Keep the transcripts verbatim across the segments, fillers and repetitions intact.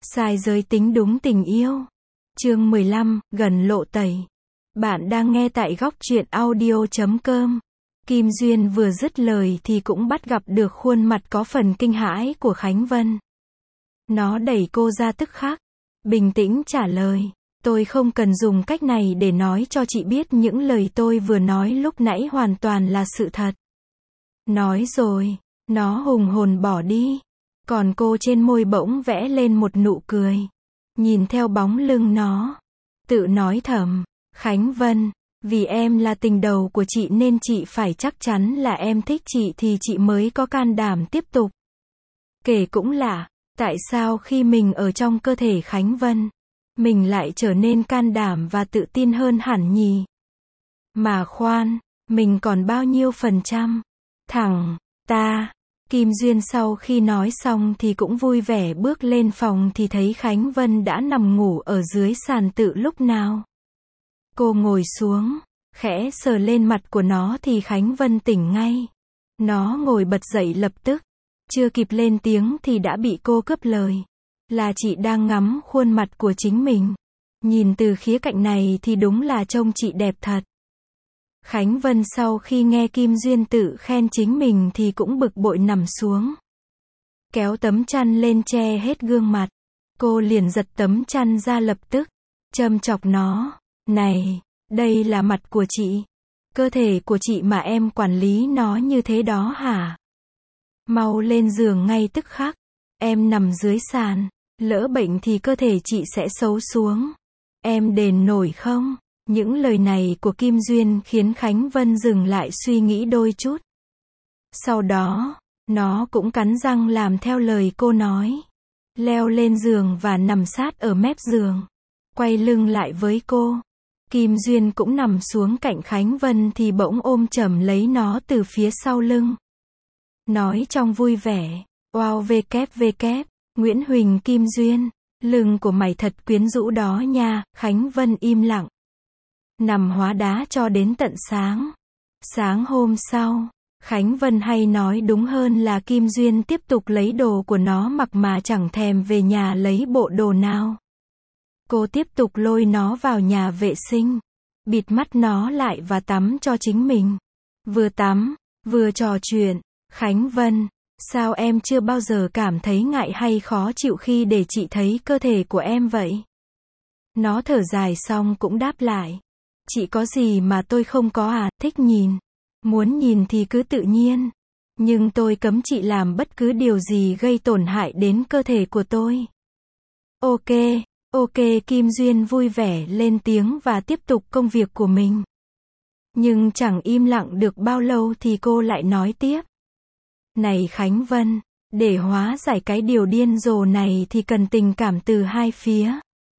Sai giới tính đúng tình yêu. Chương mười lăm, gần lộ tẩy. Bạn đang nghe tại góc truyện audio chấm com. Kim Duyên vừa dứt lời thì cũng bắt gặp được khuôn mặt có phần kinh hãi của Khánh Vân. Nó đẩy cô ra tức khắc, bình tĩnh trả lời, tôi không cần dùng cách này để nói cho chị biết những lời tôi vừa nói lúc nãy hoàn toàn là sự thật. Nói rồi, nó hùng hồn bỏ đi. Còn cô trên môi bỗng vẽ lên một nụ cười. Nhìn theo bóng lưng nó, tự nói thầm, Khánh Vân, vì em là tình đầu của chị nên chị phải chắc chắn là em thích chị thì chị mới có can đảm tiếp tục. Kể cũng lạ, tại sao khi mình ở trong cơ thể Khánh Vân, mình lại trở nên can đảm và tự tin hơn hẳn nhỉ? Mà khoan, mình còn bao nhiêu phần trăm? Thẳng, ta. Kim Duyên sau khi nói xong thì cũng vui vẻ bước lên phòng thì thấy Khánh Vân đã nằm ngủ ở dưới sàn tự lúc nào. Cô ngồi xuống, khẽ sờ lên mặt của nó thì Khánh Vân tỉnh ngay. Nó ngồi bật dậy lập tức, chưa kịp lên tiếng thì đã bị cô cướp lời. Là chị đang ngắm khuôn mặt của chính mình. Nhìn từ khía cạnh này thì đúng là trông chị đẹp thật. Khánh Vân sau khi nghe Kim Duyên tự khen chính mình thì cũng bực bội nằm xuống. Kéo tấm chăn lên che hết gương mặt. Cô liền giật tấm chăn ra lập tức. Châm chọc nó. Này, đây là mặt của chị. Cơ thể của chị mà em quản lý nó như thế đó hả? Mau lên giường ngay tức khắc. Em nằm dưới sàn. Lỡ bệnh thì cơ thể chị sẽ xấu xuống. Em đền nổi không? Những lời này của Kim Duyên khiến Khánh Vân dừng lại suy nghĩ đôi chút. Sau đó, nó cũng cắn răng làm theo lời cô nói. Leo lên giường và nằm sát ở mép giường. Quay lưng lại với cô. Kim Duyên cũng nằm xuống cạnh Khánh Vân thì bỗng ôm chầm lấy nó từ phía sau lưng. Nói trong vui vẻ, wow vkép vkép, Nguyễn Huỳnh Kim Duyên, lưng của mày thật quyến rũ đó nha. Khánh Vân im lặng. Nằm hóa đá cho đến tận sáng. Sáng hôm sau, Khánh Vân hay nói đúng hơn là Kim Duyên tiếp tục lấy đồ của nó mặc mà chẳng thèm về nhà lấy bộ đồ nào. Cô tiếp tục lôi nó vào nhà vệ sinh, bịt mắt nó lại và tắm cho chính mình. Vừa tắm, vừa trò chuyện, Khánh Vân, sao em chưa bao giờ cảm thấy ngại hay khó chịu khi để chị thấy cơ thể của em vậy? Nó thở dài xong cũng đáp lại. Chị có gì mà tôi không có à, thích nhìn. Muốn nhìn thì cứ tự nhiên. Nhưng tôi cấm chị làm bất cứ điều gì gây tổn hại đến cơ thể của tôi. Ok, ok Kim Duyên vui vẻ lên tiếng và tiếp tục công việc của mình. Nhưng chẳng im lặng được bao lâu thì cô lại nói tiếp. Này Khánh Vân, để hóa giải cái điều điên rồ này thì cần tình cảm từ hai phía.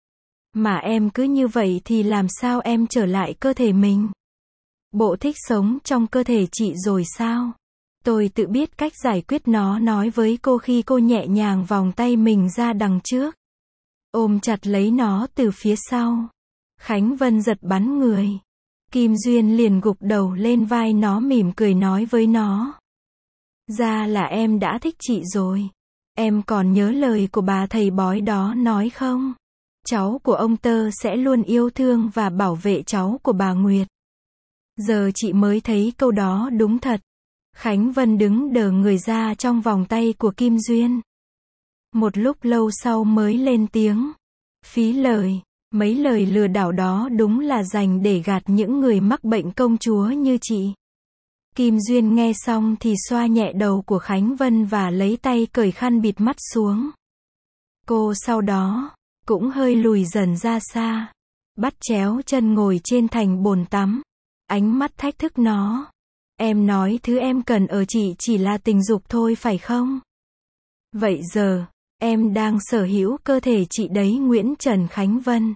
Mà em cứ như vậy thì làm sao em trở lại cơ thể mình? Bộ thích sống trong cơ thể chị rồi sao? Tôi tự biết cách giải quyết nó nói với cô khi cô nhẹ nhàng vòng tay mình ra đằng trước. Ôm chặt lấy nó từ phía sau. Khánh Vân giật bắn người. Kim Duyên liền gục đầu lên vai nó mỉm cười nói với nó. Ra là em đã thích chị rồi. Em còn nhớ lời của bà thầy bói đó nói không? Cháu của ông Tơ sẽ luôn yêu thương và bảo vệ cháu của bà Nguyệt. Giờ chị mới thấy câu đó đúng thật. Khánh Vân đứng đờ người ra trong vòng tay của Kim Duyên. Một lúc lâu sau mới lên tiếng. Phí lời, mấy lời lừa đảo đó đúng là dành để gạt những người mắc bệnh công chúa như chị. Kim Duyên nghe xong thì xoa nhẹ đầu của Khánh Vân và lấy tay cởi khăn bịt mắt xuống. Cô sau đó cũng hơi lùi dần ra xa, bắt chéo chân ngồi trên thành bồn tắm, ánh mắt thách thức nó. Em nói thứ em cần ở chị chỉ là tình dục thôi phải không? Vậy giờ, em đang sở hữu cơ thể chị đấy Nguyễn Trần Khánh Vân.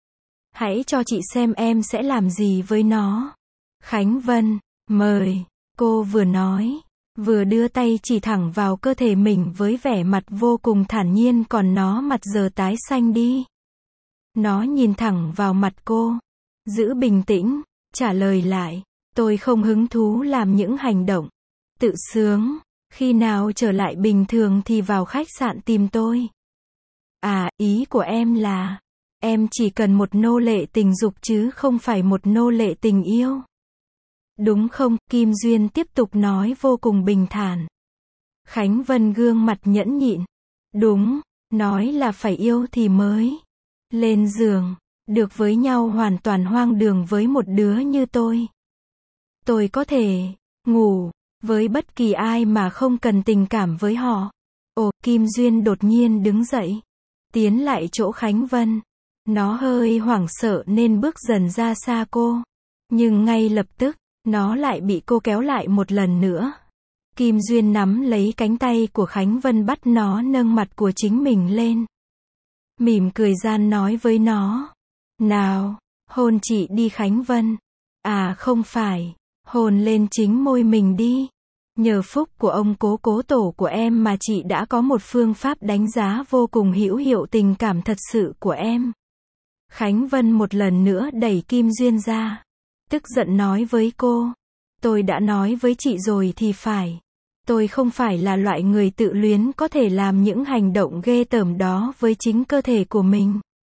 Hãy cho chị xem em sẽ làm gì với nó. Khánh Vân, mời, cô vừa nói, vừa đưa tay chỉ thẳng vào cơ thể mình với vẻ mặt vô cùng thản nhiên còn nó mặt giờ tái xanh đi. Nó nhìn thẳng vào mặt cô, giữ bình tĩnh, trả lời lại, tôi không hứng thú làm những hành động tự sướng, khi nào trở lại bình thường thì vào khách sạn tìm tôi. À, ý của em là, em chỉ cần một nô lệ tình dục chứ không phải một nô lệ tình yêu. Đúng không? Kim Duyên tiếp tục nói vô cùng bình thản. Khánh Vân gương mặt nhẫn nhịn. Đúng, nói là phải yêu thì mới lên giường, được với nhau hoàn toàn hoang đường với một đứa như tôi. Tôi có thể ngủ với bất kỳ ai mà không cần tình cảm với họ. Ồ, Kim Duyên đột nhiên đứng dậy, tiến lại chỗ Khánh Vân. Nó hơi hoảng sợ nên bước dần ra xa cô. Nhưng ngay lập tức, nó lại bị cô kéo lại một lần nữa. Kim Duyên nắm lấy cánh tay của Khánh Vân bắt nó nâng mặt của chính mình lên. Mỉm cười gian nói với nó. Nào, hôn chị đi Khánh Vân. À không phải, hôn lên chính môi mình đi. Nhờ phúc của ông cố cố tổ của em mà chị đã có một phương pháp đánh giá vô cùng hữu hiệu tình cảm thật sự của em. Khánh Vân một lần nữa đẩy Kim Duyên ra. Tức giận nói với cô. Tôi đã nói với chị rồi thì phải. Tôi không phải là loại người tự luyến có thể làm những hành động ghê tởm đó với chính cơ thể của mình.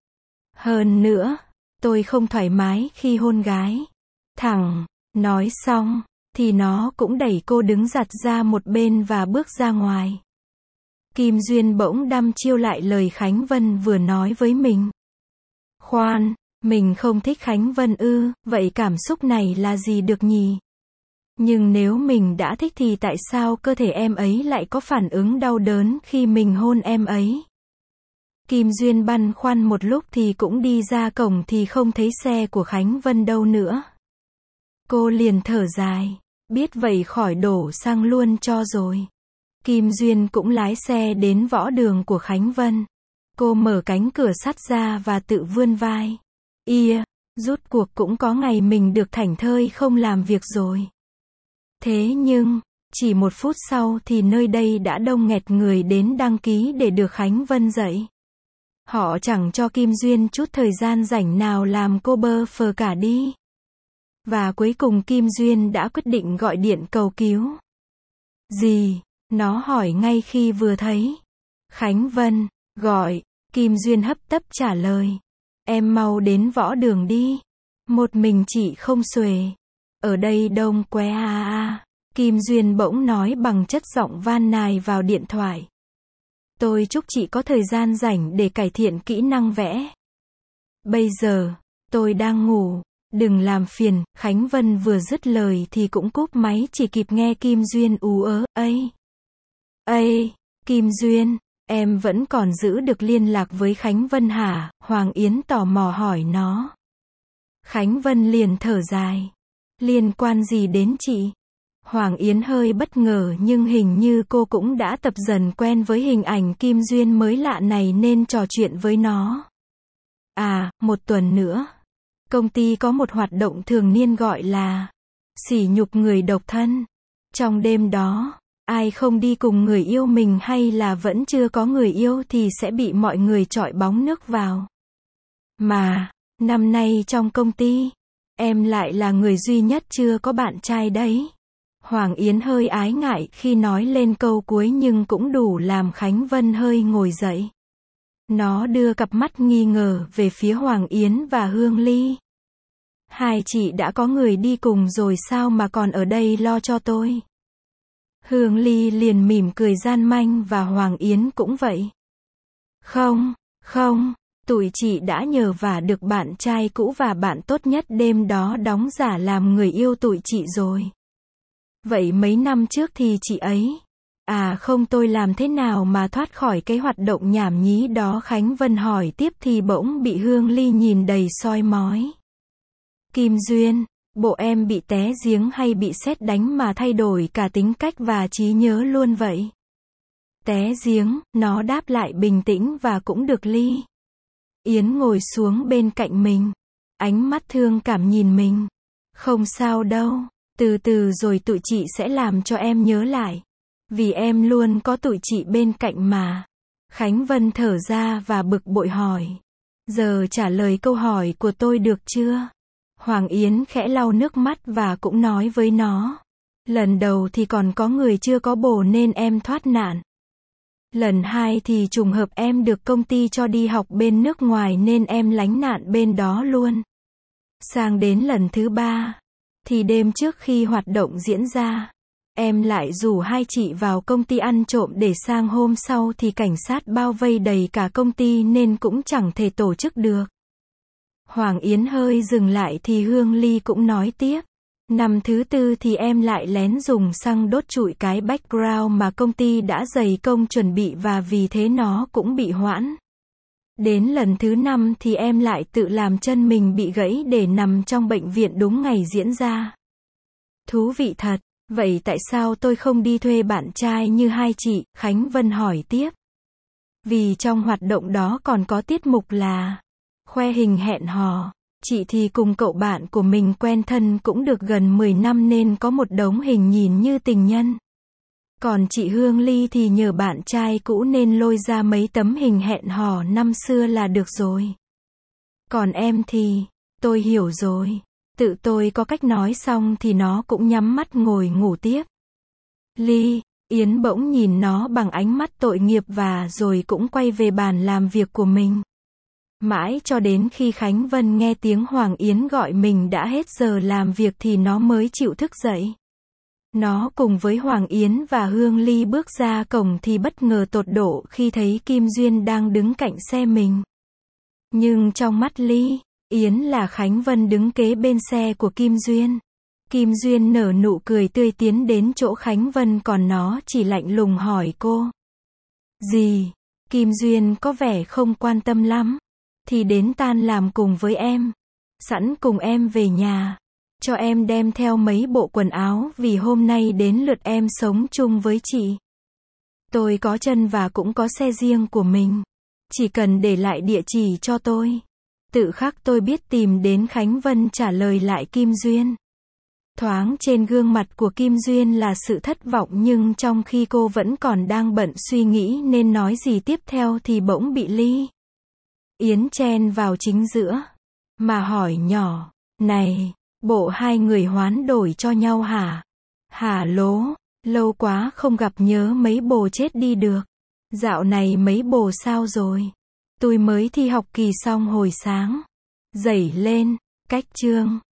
Hơn nữa, tôi không thoải mái khi hôn gái. Thẳng, nói xong, thì nó cũng đẩy cô đứng giặt ra một bên và bước ra ngoài. Kim Duyên bỗng đăm chiêu lại lời Khánh Vân vừa nói với mình. Khoan, mình không thích Khánh Vân ư, vậy cảm xúc này là gì được nhỉ? Nhưng nếu mình đã thích thì tại sao cơ thể em ấy lại có phản ứng đau đớn khi mình hôn em ấy? Kim Duyên băn khoăn một lúc thì cũng đi ra cổng thì không thấy xe của Khánh Vân đâu nữa. Cô liền thở dài, biết vậy khỏi đổ xăng luôn cho rồi. Kim Duyên cũng lái xe đến võ đường của Khánh Vân. Cô mở cánh cửa sắt ra và tự vươn vai. Ia, rút cuộc cũng có ngày mình được thảnh thơi không làm việc rồi. Thế nhưng, chỉ một phút sau thì nơi đây đã đông nghẹt người đến đăng ký để được Khánh Vân dạy. Họ chẳng cho Kim Duyên chút thời gian rảnh nào làm cô bơ phờ cả đi. Và cuối cùng Kim Duyên đã quyết định gọi điện cầu cứu. Gì? Nó hỏi ngay khi vừa thấy. Khánh Vân, gọi, Kim Duyên hấp tấp trả lời. Em mau đến võ đường đi. Một mình chị không xuể. Ở đây đông quá à à. Kim Duyên bỗng nói bằng chất giọng van nài vào điện thoại. Tôi chúc chị có thời gian rảnh để cải thiện kỹ năng vẽ. Bây giờ, tôi đang ngủ. Đừng làm phiền. Khánh Vân vừa dứt lời thì cũng cúp máy chỉ kịp nghe Kim Duyên ú ớ. Ây! Ây! Kim Duyên, em vẫn còn giữ được liên lạc với Khánh Vân hả? Hoàng Yến tò mò hỏi nó. Khánh Vân liền thở dài. Liên quan gì đến chị? Hoàng Yến hơi bất ngờ nhưng hình như cô cũng đã tập dần quen với hình ảnh Kim Duyên mới lạ này nên trò chuyện với nó. À, một tuần nữa. Công ty có một hoạt động thường niên gọi là sỉ nhục người độc thân. Trong đêm đó, ai không đi cùng người yêu mình hay là vẫn chưa có người yêu thì sẽ bị mọi người chọi bóng nước vào. Mà, năm nay trong công ty, em lại là người duy nhất chưa có bạn trai đấy. Hoàng Yến hơi ái ngại khi nói lên câu cuối nhưng cũng đủ làm Khánh Vân hơi ngồi dậy. Nó đưa cặp mắt nghi ngờ về phía Hoàng Yến và Hương Ly. Hai chị đã có người đi cùng rồi sao mà còn ở đây lo cho tôi? Hương Ly liền mỉm cười gian manh và Hoàng Yến cũng vậy. Không, không, tụi chị đã nhờ vả được bạn trai cũ và bạn tốt nhất đêm đó đóng giả làm người yêu tụi chị rồi. Vậy mấy năm trước thì chị ấy... À không, tôi làm thế nào mà thoát khỏi cái hoạt động nhảm nhí đó? Khánh Vân hỏi tiếp thì bỗng bị Hương Ly nhìn đầy soi mói. Kim Duyên, bộ em bị té giếng hay bị sét đánh mà thay đổi cả tính cách và trí nhớ luôn vậy? Té giếng, nó đáp lại bình tĩnh và cũng được Ly. Yến ngồi xuống bên cạnh mình. Ánh mắt thương cảm nhìn mình. Không sao đâu, từ từ rồi tụi chị sẽ làm cho em nhớ lại. Vì em luôn có tụi chị bên cạnh mà. Khánh Vân thở ra và bực bội hỏi. Giờ trả lời câu hỏi của tôi được chưa? Hoàng Yến khẽ lau nước mắt và cũng nói với nó. Lần đầu thì còn có người chưa có bồ nên em thoát nạn. Lần hai thì trùng hợp em được công ty cho đi học bên nước ngoài nên em lánh nạn bên đó luôn. Sang đến lần thứ ba, thì đêm trước khi hoạt động diễn ra, em lại rủ hai chị vào công ty ăn trộm để sang hôm sau thì cảnh sát bao vây đầy cả công ty nên cũng chẳng thể tổ chức được. Hoàng Yến hơi dừng lại thì Hương Ly cũng nói tiếp. Năm thứ tư thì em lại lén dùng xăng đốt trụi cái background mà công ty đã dày công chuẩn bị và vì thế nó cũng bị hoãn. Đến lần thứ năm thì em lại tự làm chân mình bị gãy để nằm trong bệnh viện đúng ngày diễn ra. Thú vị thật, vậy tại sao tôi không đi thuê bạn trai như hai chị? Khánh Vân hỏi tiếp. Vì trong hoạt động đó còn có tiết mục là khoe hình hẹn hò. Chị thì cùng cậu bạn của mình quen thân cũng được gần mười năm nên có một đống hình nhìn như tình nhân. Còn chị Hương Ly thì nhờ bạn trai cũ nên lôi ra mấy tấm hình hẹn hò năm xưa là được rồi. Còn em thì, tôi hiểu rồi. Tự tôi có cách nói xong thì nó cũng nhắm mắt ngồi ngủ tiếp. Ly, Yến bỗng nhìn nó bằng ánh mắt tội nghiệp và rồi cũng quay về bàn làm việc của mình. Mãi cho đến khi Khánh Vân nghe tiếng Hoàng Yến gọi mình đã hết giờ làm việc thì nó mới chịu thức dậy. Nó cùng với Hoàng Yến và Hương Ly bước ra cổng thì bất ngờ tột độ khi thấy Kim Duyên đang đứng cạnh xe mình. Nhưng trong mắt Ly, Yến là Khánh Vân đứng kế bên xe của Kim Duyên. Kim Duyên nở nụ cười tươi tiến đến chỗ Khánh Vân còn nó chỉ lạnh lùng hỏi cô. Gì? Kim Duyên có vẻ không quan tâm lắm. Thì đến tan làm cùng với em. Sẵn cùng em về nhà. Cho em đem theo mấy bộ quần áo vì hôm nay đến lượt em sống chung với chị. Tôi có chân và cũng có xe riêng của mình. Chỉ cần để lại địa chỉ cho tôi. Tự khắc tôi biết tìm đến. Khánh Vân trả lời lại Kim Duyên. Thoáng trên gương mặt của Kim Duyên là sự thất vọng nhưng trong khi cô vẫn còn đang bận suy nghĩ nên nói gì tiếp theo thì bỗng bị Ly Yến chen vào chính giữa. Mà hỏi nhỏ. Này, bộ hai người hoán đổi cho nhau hả? Hả lố, lâu quá không gặp nhớ mấy bồ chết đi được. Dạo này mấy bồ sao rồi? Tôi mới thi học kỳ xong hồi sáng. Dậy lên, cách chương.